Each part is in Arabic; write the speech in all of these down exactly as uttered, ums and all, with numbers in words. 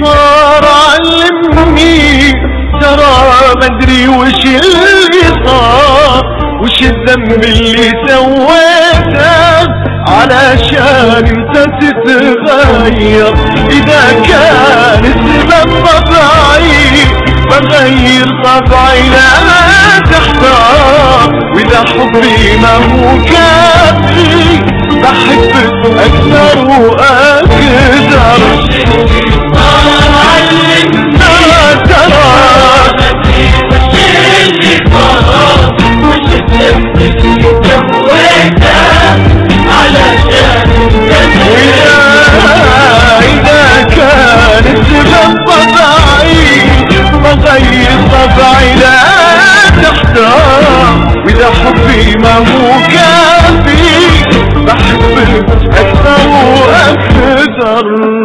صار علمني ترى مدري وش اللي صار، وش الذنب اللي سويته علشان انت تتغير. اذا كان السبب طبعي بغير طبعي لا تحتار، واذا حبي ما هو كافي بحبك اكثر واكثر. صار علمني ترى مدري وش اللي صار، وش الذنب اللي سويته علشان إذا كان السبب طبعي بغير طبعي لا تحتار، واذا حبي ما هو كافي بحبك اكثر واكثر.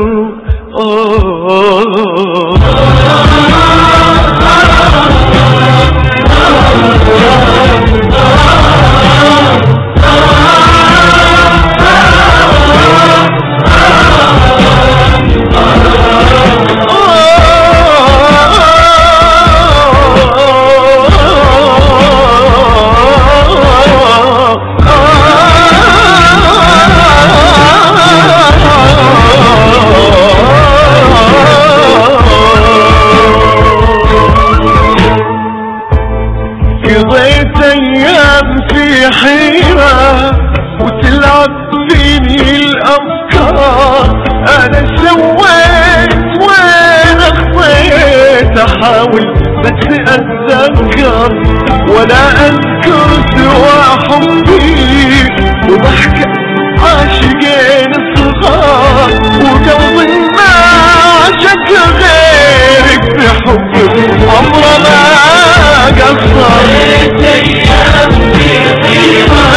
قضيت ايام في حيرة وتلعب فيني الافكار، انا سويت وين اخطيت احاول بس اتذكر، ولا اذكر سوى حبي وضحكة عاشقين الصغار، وقلبي ما عاشق غيرك بحبك عمره ما قصر. ايام في حيرة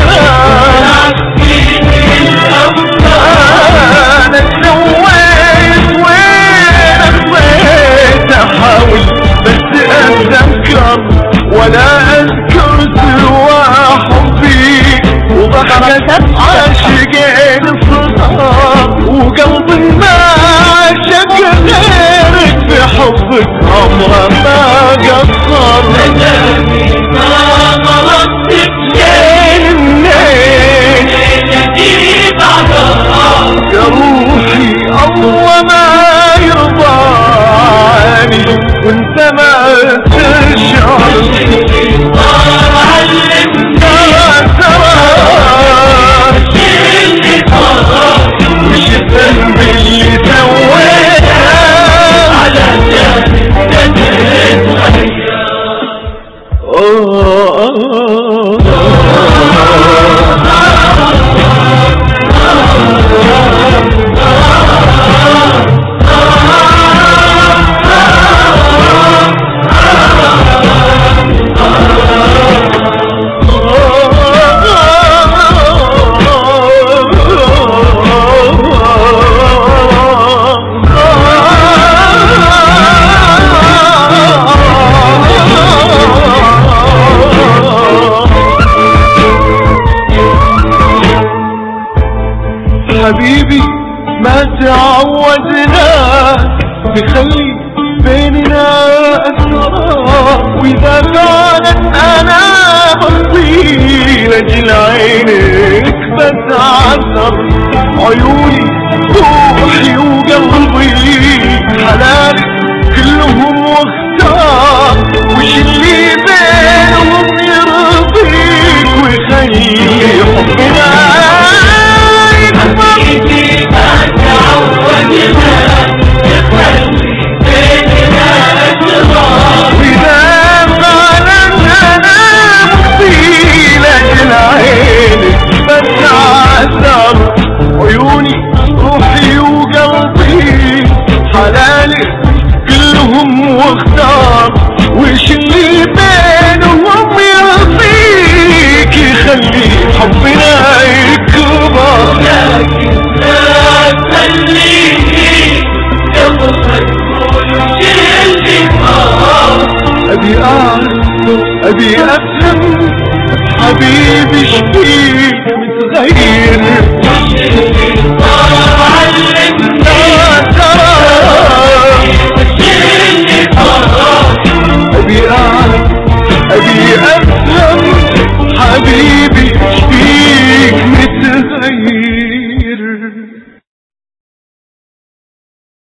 انا سويت وين اخطيت احاول بس اتذكر، ولا اذكر سوى حبي وضحكة عاشقين الصغار، وقلبي ما عاشق غيرك بحبك عمره ما قصر. ندمي ما غلطت منين منين ليلتي بعدها، يا روحي الله ما يرضاني وانت ما تشعر. صار علمني ترى ترى اللي صار، وش الذنب اللي سويته علشان انت تتغير. حبيبي ما تعودنا نخلي بيننا أسرار، وإذا كانت أنا بصير أجل عينك بتعثر. عيوني روحي وقلبي حلالي كلهم واختار، وش اللي بينهم يرضيك ويخلي حبنا حبيبي ما تعودنا نخلي بيننا أسرار، وإذا فعلا أنا مصير أجل عينك بتعثر. عيوني روحي وقلبي حلالي كلهم واختار، وش اللي بينهم يرضيك يخلي حبنا يكبر. لكن لا تخليني قلبك كل اللي صار. أبي أعرف أبي أفهم حبيبي شفيك متغير.